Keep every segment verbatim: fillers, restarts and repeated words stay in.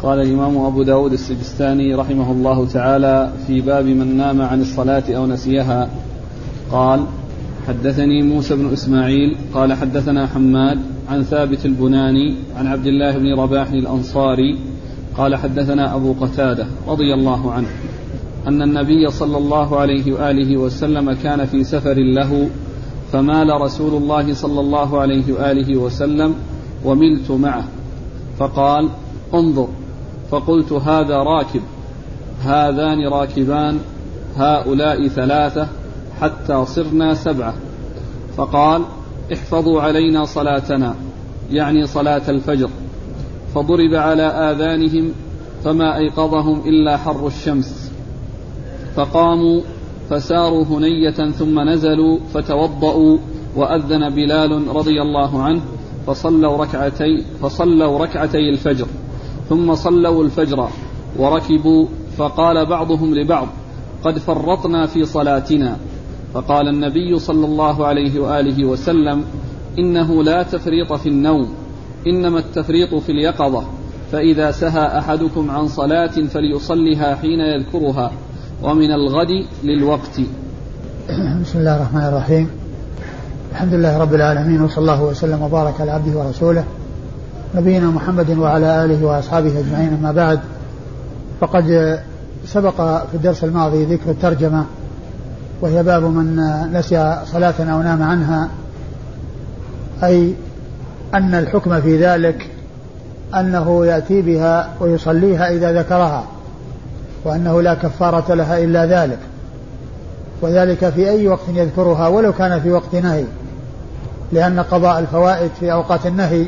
قال الإمام أبو داود السجستاني رحمه الله تعالى في باب من نام عن الصلاة أو نسيها قال: حدثني موسى بن إسماعيل قال حدثنا حماد عن ثابت البناني عن عبد الله بن رباح الأنصاري قال حدثنا أبو قتادة رضي الله عنه أن النبي صلى الله عليه وآله وسلم كان في سفر له فمال رسول الله صلى الله عليه وآله وسلم وملت معه فقال: انظر. فقلت: هذا راكب، هذان راكبان، هؤلاء ثلاثة، حتى صرنا سبعة. فقال: احفظوا علينا صلاتنا، يعني صلاة الفجر. فضرب على آذانهم فما أيقظهم إلا حر الشمس، فقاموا فساروا هنية ثم نزلوا فتوضأوا وأذن بلال رضي الله عنه فصلوا ركعتي, فصلوا ركعتي الفجر ثم صلوا الفجر وركبوا. فقال بعضهم لبعض: قد فرطنا في صلاتنا. فقال النبي صلى الله عليه وآله وسلم: إنه لا تفريط في النوم، إنما التفريط في اليقظة، فإذا سهى أحدكم عن صلاة فليصلها حين يذكرها، ومن الغد للوقت. بسم الله الرحمن الرحيم. الحمد لله رب العالمين، وصلى الله وسلم وبارك على عبده ورسوله نبينا محمد وعلى آله وأصحابه أجمعين. أما بعد، فقد سبق في الدرس الماضي ذكر الترجمة، وهي باب من نسي صلاة أو نام عنها، أي أن الحكم في ذلك أنه يأتي بها ويصليها إذا ذكرها، وأنه لا كفارة لها إلا ذلك، وذلك في أي وقت يذكرها ولو كان في وقت نهي، لأن قضاء الفوائد في أوقات النهي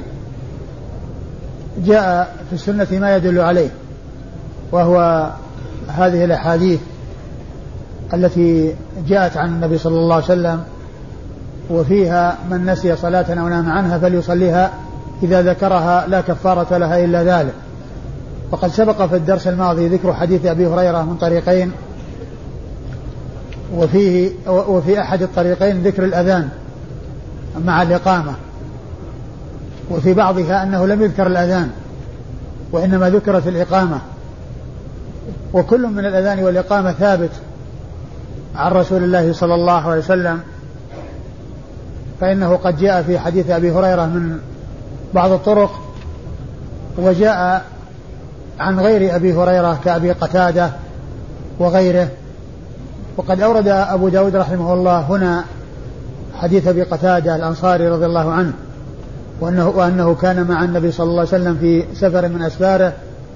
جاء في السنة ما يدل عليه، وهو هذه الأحاديث التي جاءت عن النبي صلى الله عليه وسلم، وفيها من نسي صلاة أو نام عنها فليصليها إذا ذكرها لا كفارة لها إلا ذلك. وقد سبق في الدرس الماضي ذكر حديث أبي هريرة من طريقين، وفيه وفي أحد الطريقين ذكر الأذان مع الإقامة، وفي بعضها أنه لم يذكر الأذان وإنما ذكرت الإقامة، وكل من الأذان والإقامة ثابت عن رسول الله صلى الله عليه وسلم، فإنه قد جاء في حديث أبي هريرة من بعض الطرق، وجاء عن غير أبي هريرة كأبي قتادة وغيره. وقد أورد أبو داود رحمه الله هنا حديث أبي قتادة الأنصاري رضي الله عنه، وأنه, وأنه كان مع النبي صلى الله عليه وسلم في سفر من أسفاره،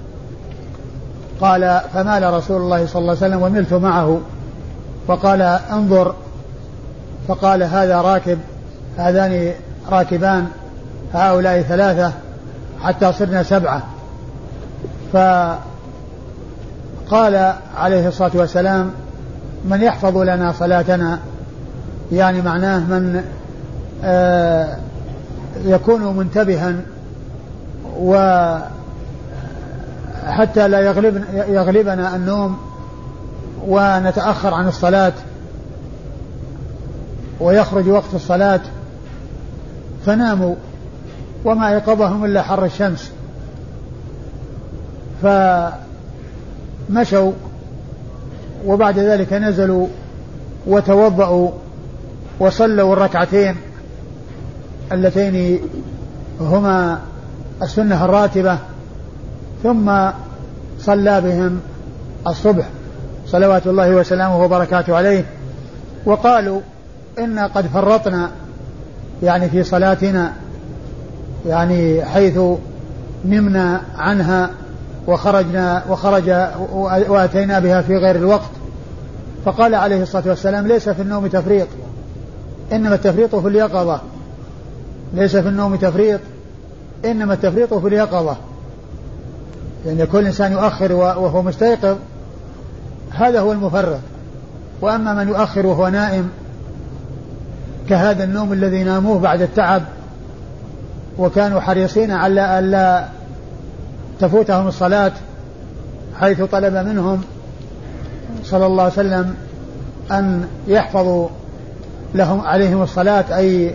قال: فمال رسول الله صلى الله عليه وسلم وملت معه، فقال: انظر. فقال: هذا راكب، هذان راكبان، هؤلاء ثلاثة، حتى صرنا سبعة. فقال عليه الصلاة والسلام: من يحفظ لنا صلاتنا، يعني معناه من آه يكون منتبها وحتى لا يغلب يغلبنا النوم ونتأخر عن الصلاة ويخرج وقت الصلاة، فناموا وما يقظهم إلا حر الشمس، فمشوا وبعد ذلك نزلوا وتوضأوا وصلوا الركعتين اللتين هما السنة الراتبة، ثم صلى بهم الصبح صلوات الله وسلامه وبركاته عليه. وقالوا: إنا قد فرطنا، يعني في صلاتنا، يعني حيث نمنا عنها وخرجنا وخرج وأتينا بها في غير الوقت. فقال عليه الصلاة والسلام: ليس في النوم تفريط، إنما التفريط في اليقظة. ليس في النوم تفريط، إنما التفريط في اليقظة، لأن كل إنسان يؤخر وهو مستيقظ هذا هو المفرط، وأما من يؤخر وهو نائم كهذا النوم الذي ناموه بعد التعب وكانوا حريصين على ألا تفوتهم الصلاة، حيث طلب منهم صلى الله عليه وسلم أن يحفظوا لهم عليهم الصلاة، أي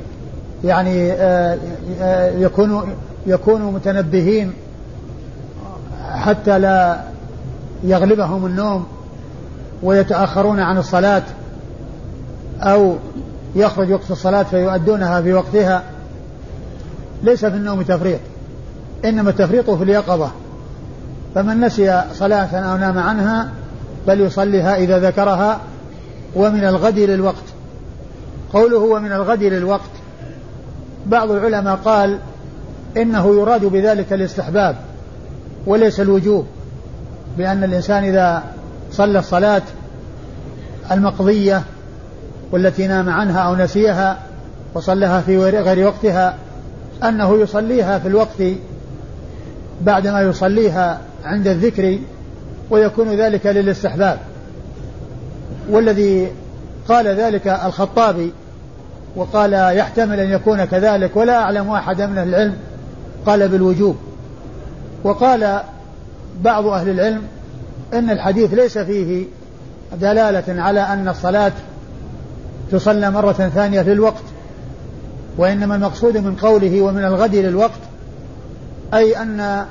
يعني يكونوا يكونوا متنبهين حتى لا يغلبهم النوم ويتأخرون عن الصلاة أو يخرج وقت الصلاة فيؤدونها في وقتها، ليس في النوم تفريط، إنما التفريط في اليقظة. فمن نسي صلاة أو نام عنها فليصليها إذا ذكرها ومن الغد للوقت. قوله ومن الغد للوقت، بعض العلماء قال إنه يراد بذلك الاستحباب وليس الوجوب، بأن الإنسان إذا صلى الصلاة المقضية والتي نام عنها أو نسيها وصلىها في غير وقتها أنه يصليها في الوقت بعدما يصليها عند الذكر، ويكون ذلك للاستحباب. والذي قال ذلك الخطابي وقال يحتمل أن يكون كذلك، ولا أعلم أحد من أهل العلم قال بالوجوب. وقال بعض أهل العلم إن الحديث ليس فيه دلالة على أن الصلاة تصلى مرة ثانية في الوقت، وإنما المقصود من قوله ومن الغد للوقت أي أن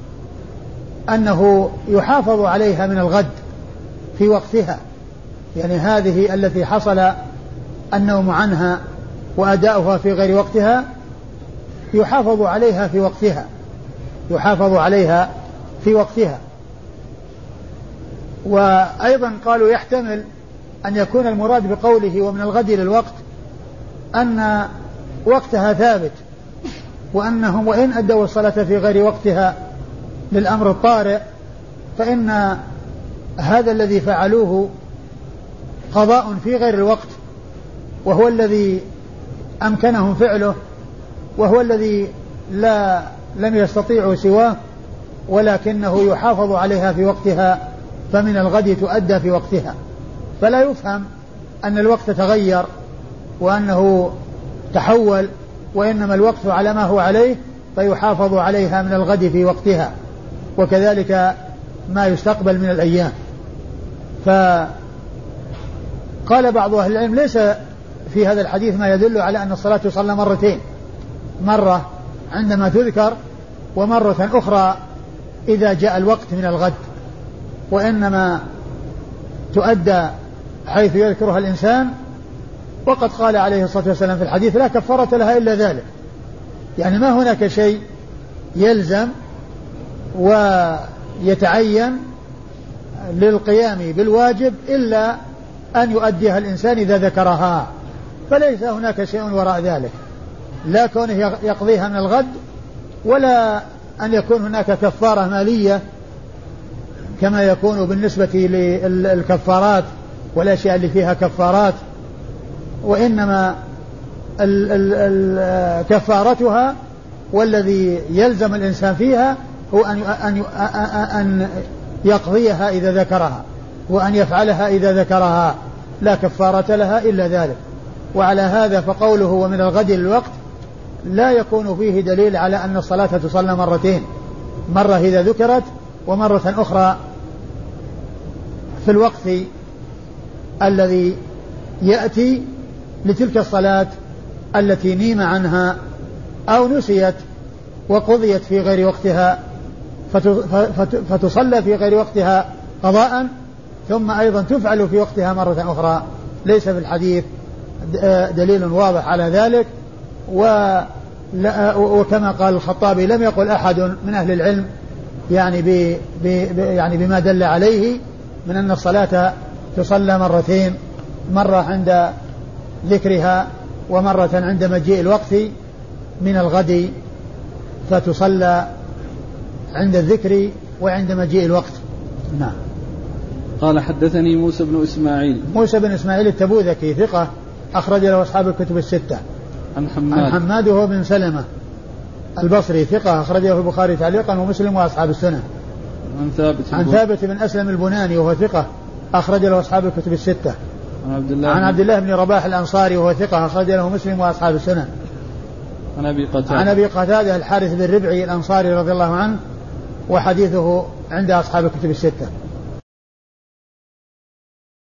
أنه يحافظ عليها من الغد في وقتها، يعني هذه التي حصل النوم عنها وأداؤها في غير وقتها يحافظ عليها في وقتها يحافظ عليها في وقتها. وأيضا قالوا يحتمل أن يكون المراد بقوله ومن الغد للوقت أن وقتها ثابت، وأنهم وإن أدوا الصلاة في غير وقتها للأمر الطارئ فإن هذا الذي فعلوه قضاء في غير الوقت، وهو الذي أمكنهم فعله، وهو الذي لا لم يستطيعوا سواه، ولكنه يحافظ عليها في وقتها، فمن الغد تؤدى في وقتها. فلا يفهم أن الوقت تغير وأنه تحول، وإنما الوقت على ما هو عليه فيحافظ عليها من الغد في وقتها، وكذلك ما يستقبل من الأيام. فقال بعض أهل العلم ليس في هذا الحديث ما يدل على أن الصلاة تصلى مرتين، مرة عندما تذكر ومرة أخرى إذا جاء الوقت من الغد، وإنما تؤدى حيث يذكرها الإنسان. وقد قال عليه الصلاة والسلام في الحديث لا كفارة لها إلا ذلك، يعني ما هناك شيء يلزم ويتعين للقيام بالواجب إلا أن يؤديها الإنسان إذا ذكرها، فليس هناك شيء وراء ذلك، لا كونه يقضيها من الغد، ولا أن يكون هناك كفارة مالية كما يكون بالنسبة للكفارات والأشياء اللي فيها كفارات، وإنما ال ال ال كفارتها والذي يلزم الإنسان فيها هو أن أن أن يقضيها إذا ذكرها، وأن يفعلها إذا ذكرها، لا كفارة لها إلا ذلك. وعلى هذا فقوله ومن الغد للوقت لا يكون فيه دليل على أن الصلاة تصلى مرتين، مرة إذا ذكرت ومرة أخرى في الوقت الذي يأتي لتلك الصلاة التي نيم عنها أو نسيت وقضيت في غير وقتها فتصلى في غير وقتها قضاء، ثم أيضا تفعل في وقتها مرة أخرى. ليس في الحديث دليل واضح على ذلك. وكما قال الخطابي لم يقل أحد من أهل العلم يعني, ب ب يعني بما دل عليه من أن الصلاة تصلى مرتين، مرة عند ذكرها ومرة عند مجيء الوقت من الغد، فتصلى عند الذكر وعند مجيء الوقت. نعم. قال حدثني موسى بن إسماعيل موسى بن إسماعيل التبوذكي ثقة أخرج له أصحاب الكتب الستة. عن حماد عن حماد وهو بن سلمة البصري ثقة أخرج له البخاري تعليقا ومسلم وأصحاب السنة. عن ثابت عن ثابت بن أسلم البناني وهو ثقة أخرج له أصحاب الكتب الستة. عن عبد الله عن عبد الله بن رباح الأنصاري وهو ثقة أخرج له مسلم وأصحاب السنة. عن أبي قتادة عن أبي قتادة الحارث بن ربعي الأنصاري رضي الله عنه، وحديثه عند أصحاب الكتب الستة.